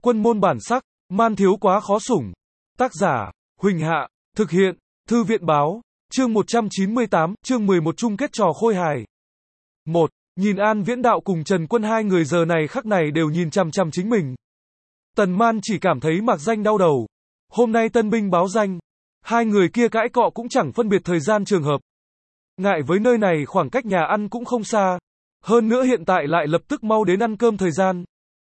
Quân môn bản sắc, man thiếu quá khó sủng. Tác giả, Huỳnh Hạ, thực hiện, Thư viện báo, chương 198, chương 11 chung kết trò khôi hài. 1. Nhìn An Viễn Đạo cùng Trần Quân, hai người giờ này khắc này đều nhìn chằm chằm chính mình. Tần Man chỉ cảm thấy mạc danh đau đầu. Hôm nay tân binh báo danh, hai người kia cãi cọ cũng chẳng phân biệt thời gian trường hợp. Ngại với nơi này khoảng cách nhà ăn cũng không xa, hơn nữa hiện tại lại lập tức mau đến ăn cơm thời gian.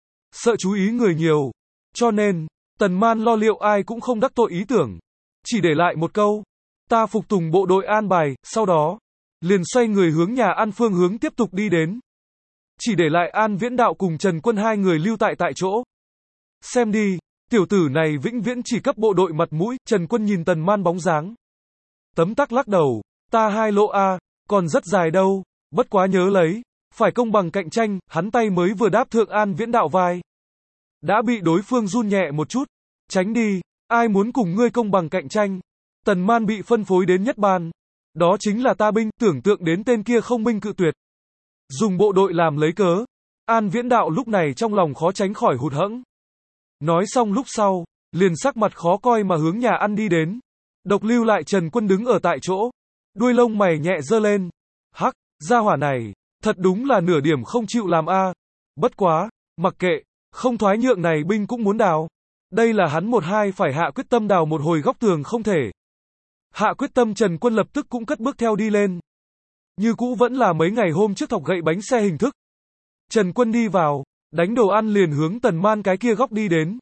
Sợ chú ý người nhiều, cho nên, Tần Man lo liệu ai cũng không đắc tội ý tưởng. Chỉ để lại một câu, ta phục tùng bộ đội an bài, sau đó, liền xoay người hướng nhà ăn phương hướng tiếp tục đi đến. Chỉ để lại An Viễn Đạo cùng Trần Quân hai người lưu tại chỗ. Xem đi, tiểu tử này vĩnh viễn chỉ cấp bộ đội mặt mũi. Trần Quân nhìn Tần Man bóng dáng, tấm tắc lắc đầu, ta hai lộ a, còn rất dài đâu, bất quá nhớ lấy, phải công bằng cạnh tranh. Hắn tay mới vừa đáp thượng An Viễn Đạo vai, đã bị đối phương run nhẹ một chút. Tránh đi, ai muốn cùng ngươi công bằng cạnh tranh. Tần Man bị phân phối đến nhất ban, đó chính là ta binh. Tưởng tượng đến tên kia không minh cự tuyệt, dùng bộ đội làm lấy cớ, An Viễn Đạo lúc này trong lòng khó tránh khỏi hụt hẫng. Nói xong lúc sau, liền sắc mặt khó coi mà hướng nhà ăn đi đến. Độc lưu lại Trần Quân đứng ở tại chỗ, đuôi lông mày nhẹ giơ lên. Hắc, gia hỏa này, thật đúng là nửa điểm không chịu làm a. Bất quá, mặc kệ, không thoái nhượng này binh cũng muốn đào. Đây là hắn một hai phải hạ quyết tâm đào một hồi góc tường không thể. Hạ quyết tâm Trần Quân lập tức cũng cất bước theo đi lên. Như cũ vẫn là mấy ngày hôm trước thọc gậy bánh xe hình thức. Trần Quân đi vào, đánh đồ ăn liền hướng Tần Man cái kia góc đi đến.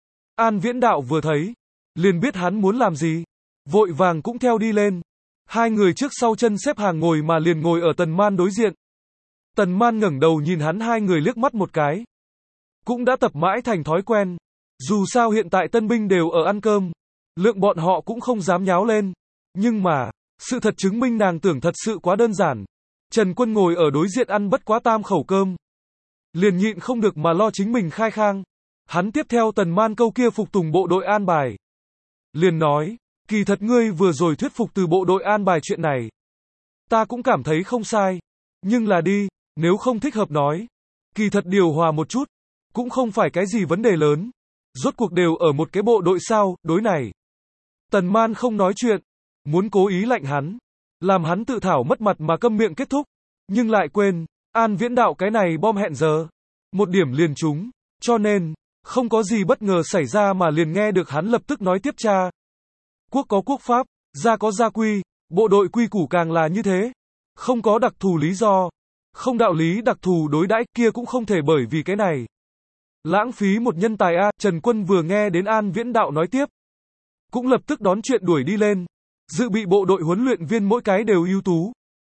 An Viễn Đạo vừa thấy, liền biết hắn muốn làm gì, vội vàng cũng theo đi lên. Hai người trước sau chân xếp hàng ngồi mà liền ngồi ở Tần Man đối diện. Tần Man ngẩng đầu nhìn hắn hai người liếc mắt một cái. Cũng đã tập mãi thành thói quen. Dù sao hiện tại tân binh đều ở ăn cơm, lượng bọn họ cũng không dám nháo lên. Nhưng mà, sự thật chứng minh nàng tưởng thật sự quá đơn giản. Trần Quân ngồi ở đối diện ăn bất quá tam khẩu cơm, liền nhịn không được mà lo chính mình khai khang. Hắn tiếp theo Tần Man câu kia phục tùng bộ đội an bài, liền nói, kỳ thật ngươi vừa rồi thuyết phục từ bộ đội an bài chuyện này, ta cũng cảm thấy không sai. Nhưng là đi, nếu không thích hợp nói, kỳ thật điều hòa một chút, cũng không phải cái gì vấn đề lớn. Rốt cuộc đều ở một cái bộ đội sao, đối này. Tần Man không nói chuyện, muốn cố ý lạnh hắn, làm hắn tự thảo mất mặt mà câm miệng kết thúc. Nhưng lại quên, An Viễn Đạo cái này bom hẹn giờ, một điểm liền trúng, cho nên, không có gì bất ngờ xảy ra mà liền nghe được hắn lập tức nói tiếp cha. Quốc có quốc pháp, gia có gia quy, bộ đội quy củ càng là như thế. Không có đặc thù lý do, không đạo lý đặc thù đối đãi kia cũng không thể bởi vì cái này lãng phí một nhân tài a. Trần Quân vừa nghe đến An Viễn Đạo nói tiếp, cũng lập tức đón chuyện đuổi đi lên. Dự bị bộ đội huấn luyện viên mỗi cái đều ưu tú,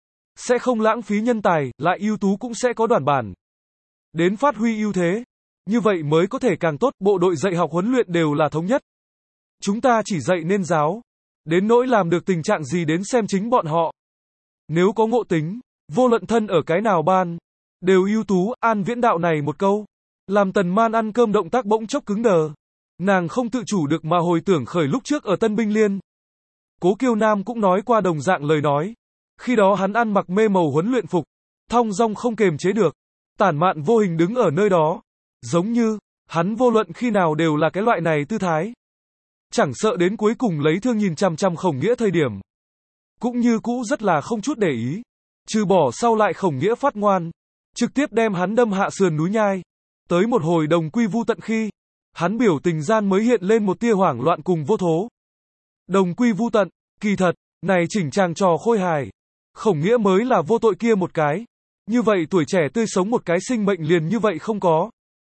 sẽ không lãng phí nhân tài, lại ưu tú cũng sẽ có đoàn bản, đến phát huy ưu thế. Như vậy mới có thể càng tốt. Bộ đội dạy học huấn luyện đều là thống nhất, chúng ta chỉ dạy nên giáo, đến nỗi làm được tình trạng gì đến xem chính bọn họ. Nếu có ngộ tính, vô luận thân ở cái nào ban, đều ưu tú. An Viễn Đạo này một câu, làm Tần Man ăn cơm động tác bỗng chốc cứng đờ. Nàng không tự chủ được mà hồi tưởng khởi lúc trước ở Tân Binh Liên, Cố Kiêu Nam cũng nói qua đồng dạng lời nói. Khi đó hắn ăn mặc mê màu huấn luyện phục, thong dong không kềm chế được, tản mạn vô hình đứng ở nơi đó, giống như hắn vô luận khi nào đều là cái loại này tư thái, chẳng sợ đến cuối cùng lấy thương nhìn chằm chằm Khổng Nghĩa thời điểm, cũng như cũ rất là không chút để ý. Trừ bỏ sau lại Khổng Nghĩa phát ngoan, trực tiếp đem hắn đâm hạ sườn núi nhai. Tới một hồi đồng quy vu tận khi, hắn biểu tình gian mới hiện lên một tia hoảng loạn cùng vô thố. Đồng quy vu tận, kỳ thật, này chỉnh chàng trò khôi hài, Khổng Nghĩa mới là vô tội kia một cái. Như vậy tuổi trẻ tươi sống một cái sinh mệnh liền như vậy không có.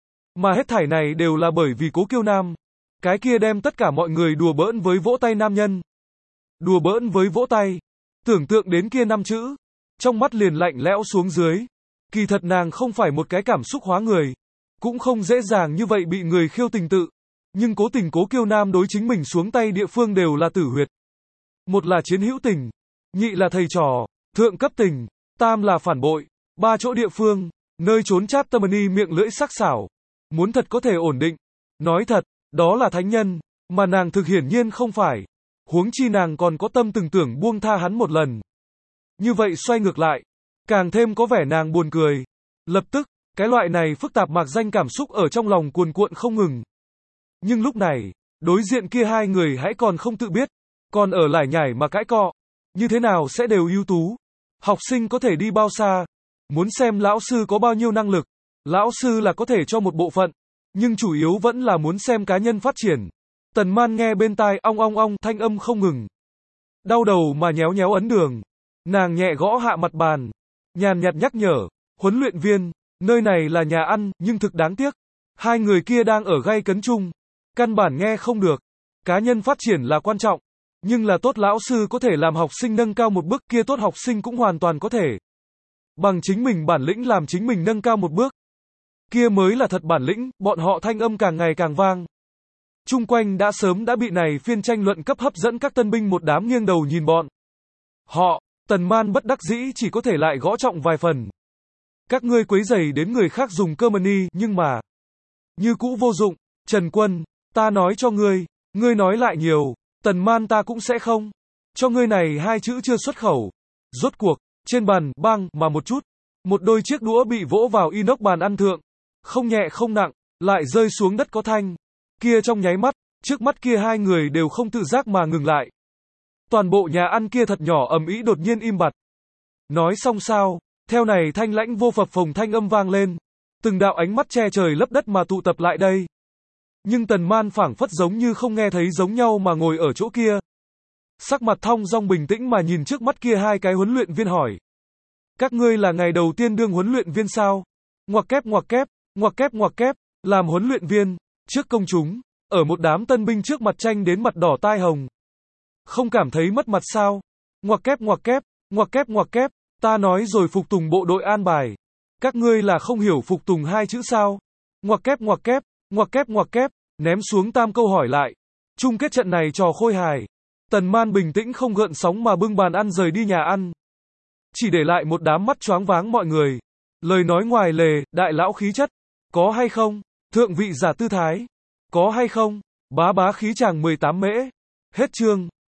Mà hết thảy này đều là bởi vì Cố Kiêu Nam, cái kia đem tất cả mọi người đùa bỡn với vỗ tay nam nhân. Đùa bỡn với vỗ tay, tưởng tượng đến kia năm chữ, trong mắt liền lạnh lẽo xuống dưới. Kỳ thật nàng không phải một cái cảm xúc hóa người, cũng không dễ dàng như vậy bị người khiêu tình tự. Nhưng cố tình Cố Kiêu Nam đối chính mình xuống tay địa phương đều là tử huyệt. Một là chiến hữu tình, nhị là thầy trò, thượng cấp tình, tam là phản bội. Ba chỗ địa phương, nơi trốn chát tâm ni miệng lưỡi sắc sảo, muốn thật có thể ổn định. Nói thật, đó là thánh nhân, mà nàng thực hiển nhiên không phải. Huống chi nàng còn có tâm từng tưởng buông tha hắn một lần. Như vậy xoay ngược lại, càng thêm có vẻ nàng buồn cười. Lập tức, cái loại này phức tạp mạc danh cảm xúc ở trong lòng cuồn cuộn không ngừng. Nhưng lúc này, đối diện kia hai người hãy còn không tự biết, còn ở lải nhải mà cãi cọ. Như thế nào sẽ đều ưu tú? Học sinh có thể đi bao xa? Muốn xem lão sư có bao nhiêu năng lực. Lão sư là có thể cho một bộ phận, nhưng chủ yếu vẫn là muốn xem cá nhân phát triển. Tần Man nghe bên tai ong ong ong thanh âm không ngừng. Đau đầu mà nhéo nhéo ấn đường. Nàng nhẹ gõ hạ mặt bàn. Nhàn nhạt nhắc nhở, huấn luyện viên, nơi này là nhà ăn, nhưng thực đáng tiếc. Hai người kia đang ở gay cấn chung. Căn bản nghe không được. Cá nhân phát triển là quan trọng. Nhưng là tốt lão sư có thể làm học sinh nâng cao một bước, kia tốt học sinh cũng hoàn toàn có thể bằng chính mình bản lĩnh làm chính mình nâng cao một bước. Kia mới là thật bản lĩnh, bọn họ thanh âm càng ngày càng vang. Chung quanh đã sớm đã bị này phiên tranh luận cấp hấp dẫn các tân binh một đám nghiêng đầu nhìn bọn họ. Tần Man bất đắc dĩ chỉ có thể lại gõ trọng vài phần. Các ngươi quấy rầy đến người khác dùng cơ mani, nhưng mà như cũ vô dụng. Trần Quân, ta nói cho ngươi nói lại nhiều, Tần Man ta cũng sẽ không cho ngươi này hai chữ chưa xuất khẩu. Rốt cuộc, trên bàn, bang, mà một chút, một đôi chiếc đũa bị vỗ vào inox bàn ăn thượng, không nhẹ không nặng, lại rơi xuống đất có thanh. Kia trong nháy mắt, trước mắt kia hai người đều không tự giác mà ngừng lại. Toàn bộ nhà ăn kia thật nhỏ ầm ĩ đột nhiên im bặt. Nói xong sao? Theo này thanh lãnh vô phập phồng thanh âm vang lên. Từng đạo ánh mắt che trời lấp đất mà tụ tập lại đây. Nhưng Tần Man phảng phất giống như không nghe thấy giống nhau mà ngồi ở chỗ kia. Sắc mặt thong dong bình tĩnh mà nhìn trước mắt kia hai cái huấn luyện viên hỏi. Các ngươi là ngày đầu tiên đương huấn luyện viên sao? Ngoặc kép ngoặc kép, ngoặc kép ngoặc kép, làm huấn luyện viên, trước công chúng, ở một đám tân binh trước mặt tranh đến mặt đỏ tai hồng. Không cảm thấy mất mặt sao? Ngoặc kép ngoặc kép, ngoặc kép ngoặc kép, ta nói rồi phục tùng bộ đội an bài. Các ngươi là không hiểu phục tùng hai chữ sao? Ngoặc kép ngoặc kép, ngoặc kép ngoặc kép, ném xuống tam câu hỏi lại. Chung kết trận này trò khôi hài. Tần Man bình tĩnh không gợn sóng mà bưng bàn ăn rời đi nhà ăn. Chỉ để lại một đám mắt choáng váng mọi người. Lời nói ngoài lề, đại lão khí chất. Có hay không? Thượng vị giả tư thái. Có hay không? Bá bá khí chàng 18 mễ. Hết chương.